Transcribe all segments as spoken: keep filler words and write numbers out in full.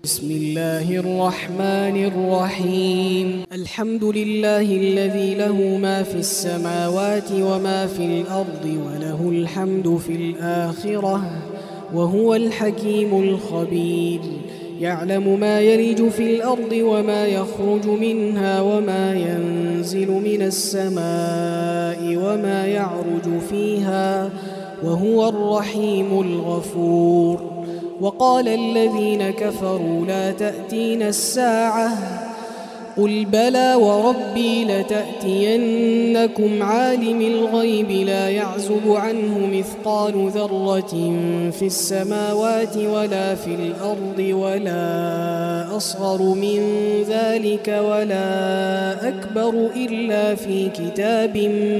بسم الله الرحمن الرحيم. الحمد لله الذي له ما في السماوات وما في الأرض وله الحمد في الآخرة وهو الحكيم الخبير. يعلم ما يلج في الأرض وما يخرج منها وما ينزل من السماء وما يعرج فيها وهو الرحيم الغفور. وقال الذين كفروا لا تأتينا الساعة قل بلى وربي لتأتينكم عالم الغيب لا يعزب عنه مثقال ذرة في السماوات ولا في الأرض ولا أصغر من ذلك ولا أكبر إلا في كتاب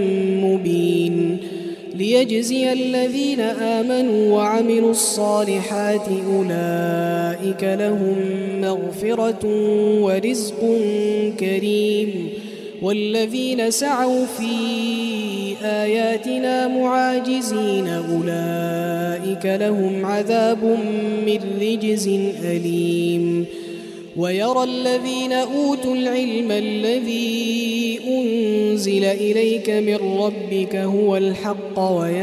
مبين ليجزي الذين آمنوا وعملوا الصالحات أولئك لهم مغفرة ورزق كريم. والذين سعوا في آياتنا معاجزين أولئك لهم عذاب من رجز أليم. ويرى الذين أوتوا العلم الذي أنزل إليك من ربك هو الحق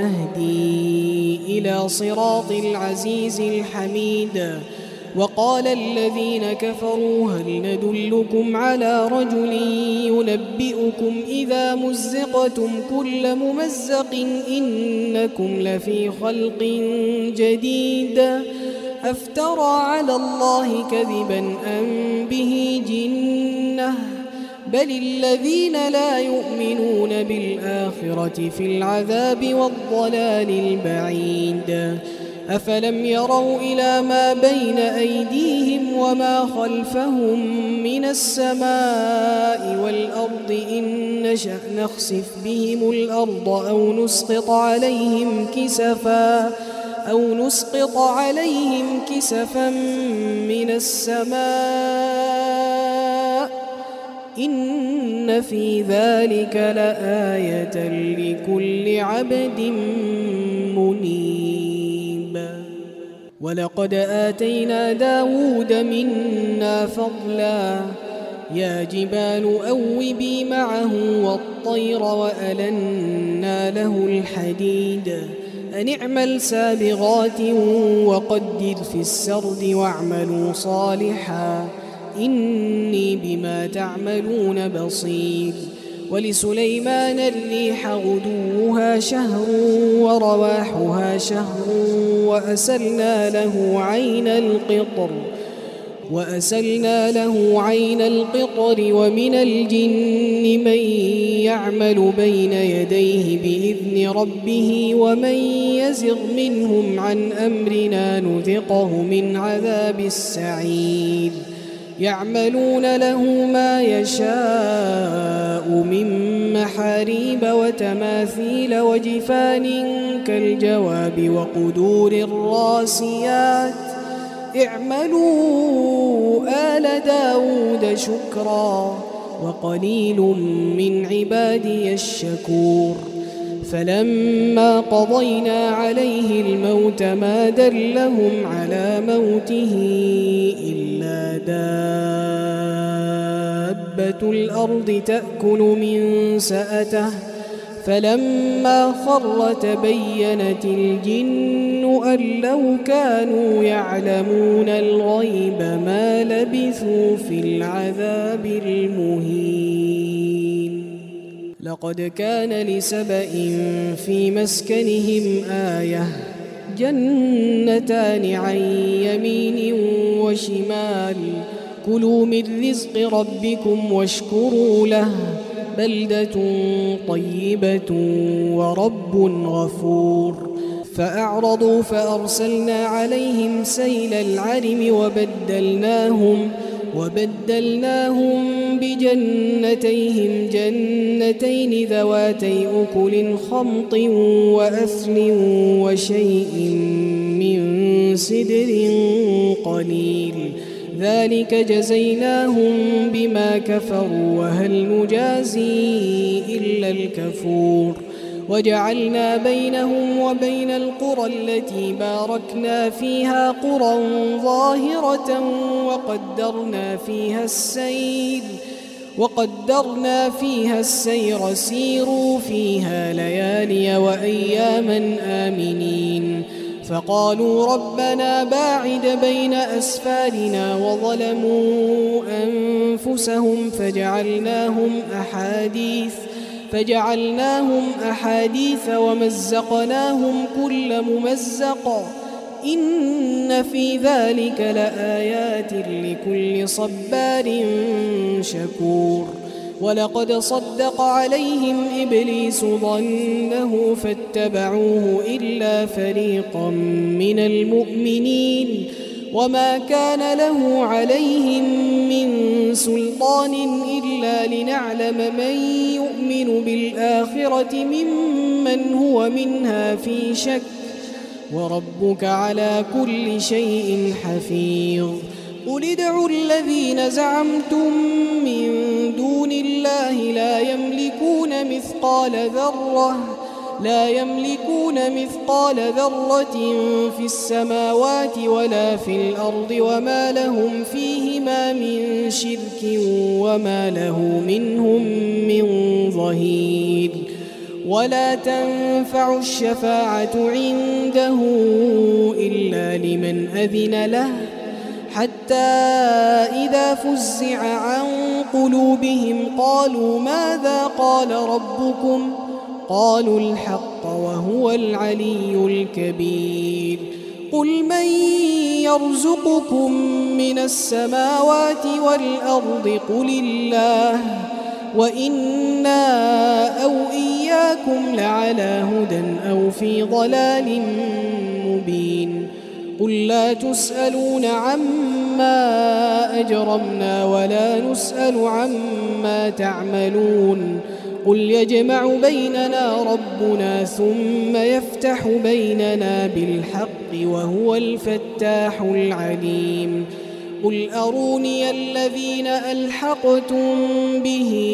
ويهدي إلى صراط العزيز الحميد. وقال الذين كفروا هل ندلكم على رجل ينبئكم إذا مزقتم كل ممزق إنكم لفي خلق جديد أفترى على الله كذبا أم به جنة بل الذين لا يؤمنون بالآخرة في العذاب والضلال البعيد. أفلم يروا إلى ما بين أيديهم وما خلفهم من السماء والأرض إن نشأ نخسف بهم الأرض أو نسقط عليهم كسفا أو نسقط عليهم كسفا من السماء إن في ذلك لآية لكل عبد منيب. ولقد آتينا داود منا فضلا يا جبال أوبي معه والطير وألنا له الحديد أن اعمل سابغات وقدر في السرد واعملوا صالحا إني بما تعملون بصير. ولسليمان الريح غدوها شهر ورواحها شهر وأسلنا له عين القطر وأسلنا له عين القطر ومن الجن من يعمل بين يديه بإذن ربه ومن يزغ منهم عن أمرنا نذقه من عذاب السعير. يعملون له ما يشاء من محاريب وتماثيل وجفان كالجواب وقدور الراسيات اعملوا آل داود شكرا وقليل من عبادي الشكور. فلما قضينا عليه الموت ما دلهم على موته إلا دابة الأرض تأكل من سأته فلما خر تبينت الجن أن لو كانوا يعلمون الغيب ما لبثوا في العذاب المهين. لقد كان لسبإ في مسكنهم آية جنتان عن يمين وشمال كلوا من رزق ربكم واشكروا له بلدة طيبة ورب غفور. فأعرضوا فأرسلنا عليهم سيل العرم وبدلناهم وبدلناهم بجنتيهم جنتين ذواتي أكل خمط وأثل وشيء من سدر قليل ذلك جزيناهم بما كفروا وهل نجازي إلا الكفور. وجعلنا بينهم وبين القرى التي باركنا فيها قرى ظاهرة وقدرنا فيها السير وقدرنا فيها السير سيروا فيها ليالي وأياما آمنين فقالوا ربنا باعد بين أسفارنا وظلموا أنفسهم فجعلناهم أحاديث فجعلناهم أحاديث ومزقناهم كل ممزق إن في ذلك لآيات لكل صبار شكور ولقد صدق عليهم إبليس ظنه فاتبعوه إلا فريقا من المؤمنين وما كان له عليهم من سلطان إلا لنعلم من يؤمن بالآخرة ممن هو منها في شك وربك على كل شيء حفيظ قل ادعوا الذين زعمتم من دون الله لا يملكون مثقال ذرة لا يملكون مثقال ذرة في السماوات ولا في الأرض وما لهم فيهما من شرك وما له منهم من ظهير ولا تنفع الشفاعة عنده إلا لمن أذن له حتى إذا فزع عن قلوبهم قالوا ماذا قال ربكم قالوا الحق وهو العلي الكبير قل من يرزقكم من السماوات والأرض قل الله وإنا أو إياكم لعلى هدى أو في ضلال مبين قل لا تسألون عما أجرمنا ولا نسأل عما تعملون قل يجمع بيننا ربنا ثم يفتح بيننا بالحق وهو الفتاح العليم قل أروني الذين ألحقتم به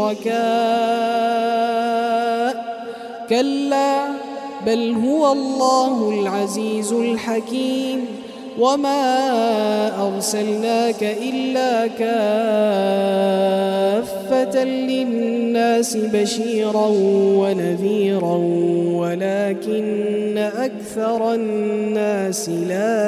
شركاء كلا بل هو الله العزيز الحكيم وما أرسلناك إلا كافة للناس بشيرا ونذيرا ولكن أكثر الناس لا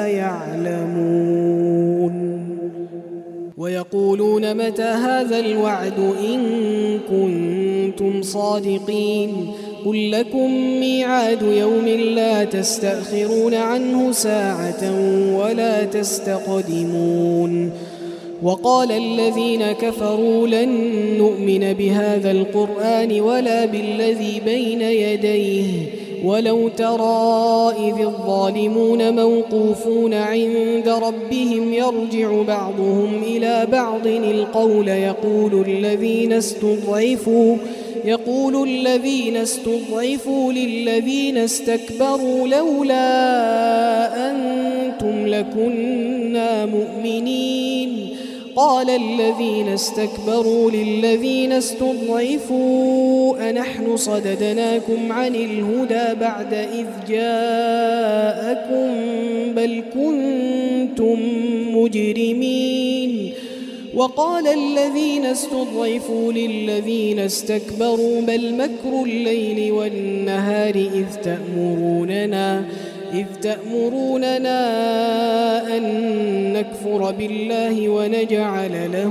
يعلمون ويقولون متى هذا الوعد إن كنتم صادقين قل لكم ميعاد يوم لا تستأخرون عنه ساعة ولا تستقدمون وقال الذين كفروا لن نؤمن بهذا القرآن ولا بالذي بين يديه ولو ترى إذ الظالمون موقوفون عند ربهم يرجع بعضهم إلى بعض القول يقول الذين استضعفوا يقول الذين استضعفوا للذين استكبروا لولا أنتم لكنا مؤمنين قال الذين استكبروا للذين استضعفوا أنحن صددناكم عن الهدى بعد إذ جاءكم بل كنتم مجرمين وقال الذين استضعفوا للذين استكبروا بل مكر الليل والنهار إذ تأمروننا إذ تأمروننا أن نكفر بالله ونجعل له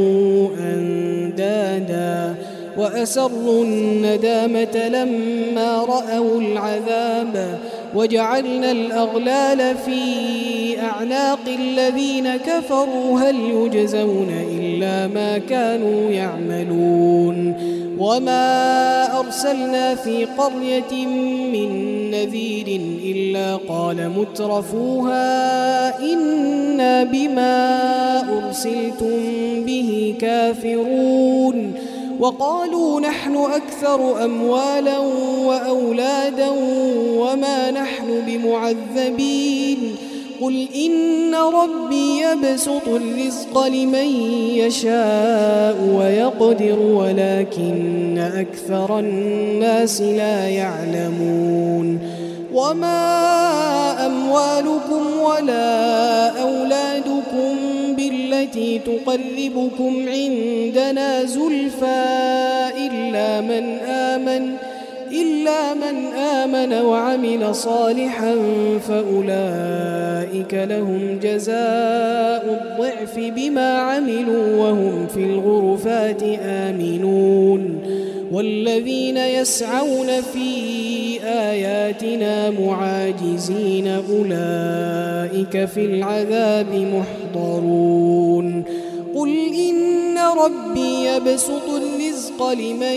أندادا وأسروا الندامة لما رأوا العذاب وجعلنا الأغلال في أعناق الذين كفروا هل يجزون إلا ما كانوا يعملون وما أرسلنا في قرية من نذير إلا قال مترفوها إنا بما أرسلتم به كافرون وقالوا نحن أكثر أموالا وأولادا وما نحن بمعذبين قل إن ربي يبسط الرزق لمن يشاء ويقدر ولكن أكثر الناس لا يعلمون وما أموالكم ولا أولادكم بالتي تقربكم عندنا زلفى إلا من آمن إلا من آمن وعمل صالحا فأولئك لهم جزاء الضعف بما عملوا وهم في الغرفات آمنون والذين يسعون في آياتنا معاجزين أولئك في العذاب محضرون قل إن ربي يبسط الرزق لمن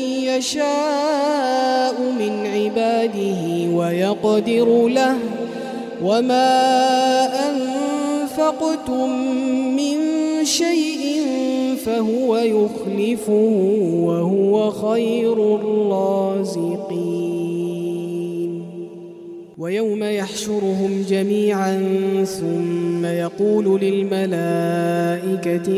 يشاء من عباده ويقدر له وما أنفقتم من شيء فهو يخلفه وهو خير الرازقين ويوم يحشرهم جميعا ثم يقول للملائكة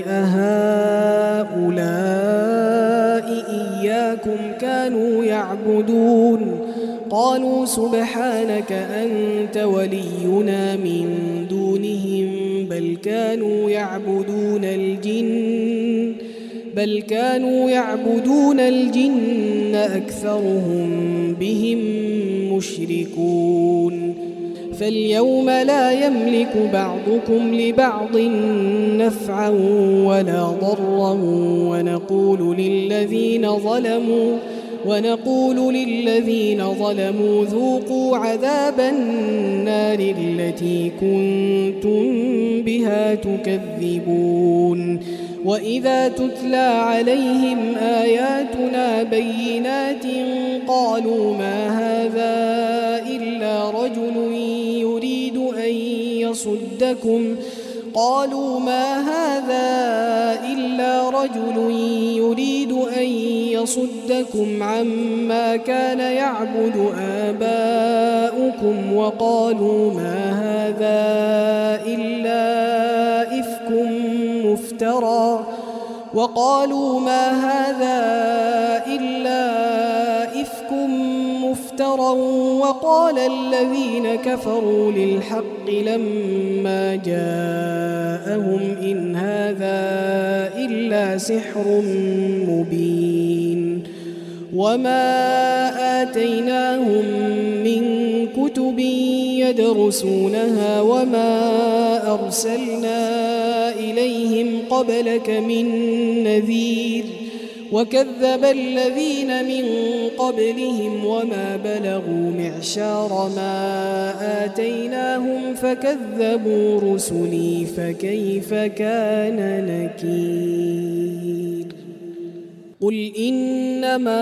أهؤلاء إياكم كانوا يعبدون قالوا سبحانك أنت ولينا من دونهم بل كانوا يعبدون الجن بل كانوا يعبدون الجن أكثرهم بهم مشركون فاليوم لا يملك بعضكم لبعض نفعا ولا ضرا ونقول للذين ظلموا ونقول للذين ظلموا ذوقوا عذاب النار التي كنتم بها تكذبون وإذا تتلى عليهم آياتنا بينات قالوا ما هذا إلا رجل يريد أن يصدكم قالوا ما هذا إلا رجل يريد أن يصدكم عما كان يعبد آباؤكم وقالوا ما هذا إلا إفك مفترى وقالوا ما هذا إلا إفك مفترى وقال الذين كفروا للحق لما جاءهم إن هذا إلا سحر مبين وما آتيناهم من كتب يدرسونها وما أرسلنا إليهم قبلك من نذير وكذب الذين من قبلهم وما بلغوا معشار ما آتيناهم فكذبوا رسلي فكيف كان نكير قل إنما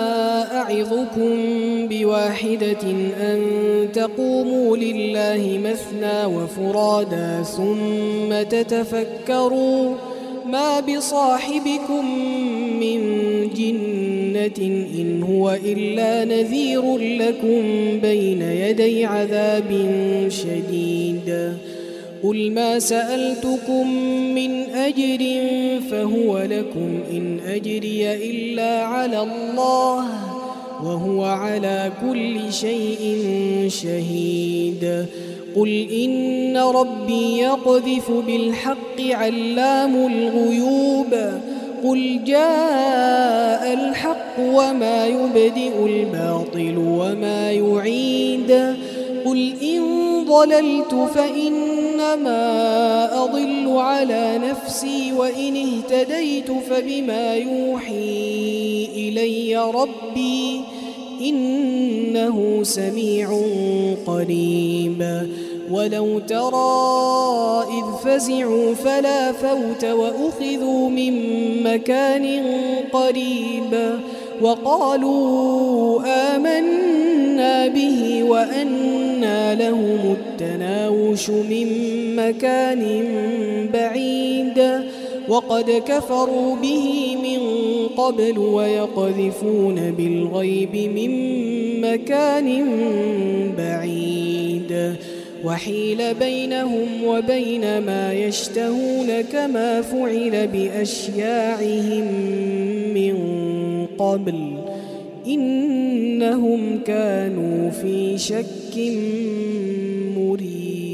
أعظكم بواحدة أن تقوموا لله مثنى وفرادا ثم تتفكروا ما بصاحبكم من جنة إن هو إلا نذير لكم بين يدي عذاب شديد قل ما سألتكم من أجر فهو لكم إن أجري إلا على الله وهو على كل شيء شهيد قل إن ربي يقذف بالحق علام الغيوب قل جاء الحق وما يبدئ الباطل وما يعيد قل إن ضللت فإنما أضل على نفسي وإن اهتديت فبما يوحي إلي ربي إنه سميع قريب ولو ترى إذ فزعوا فلا فوت وأخذوا من مكان قريب وقالوا آمنا به وأنى لهم التناوش من مكان بعيد وقد كفروا به من قبل ويقذفون بالغيب من مكان بعيد وحيل بينهم وبين ما يشتهون كما فعل بأشياعهم من قبل إنهم كانوا في شك مريب.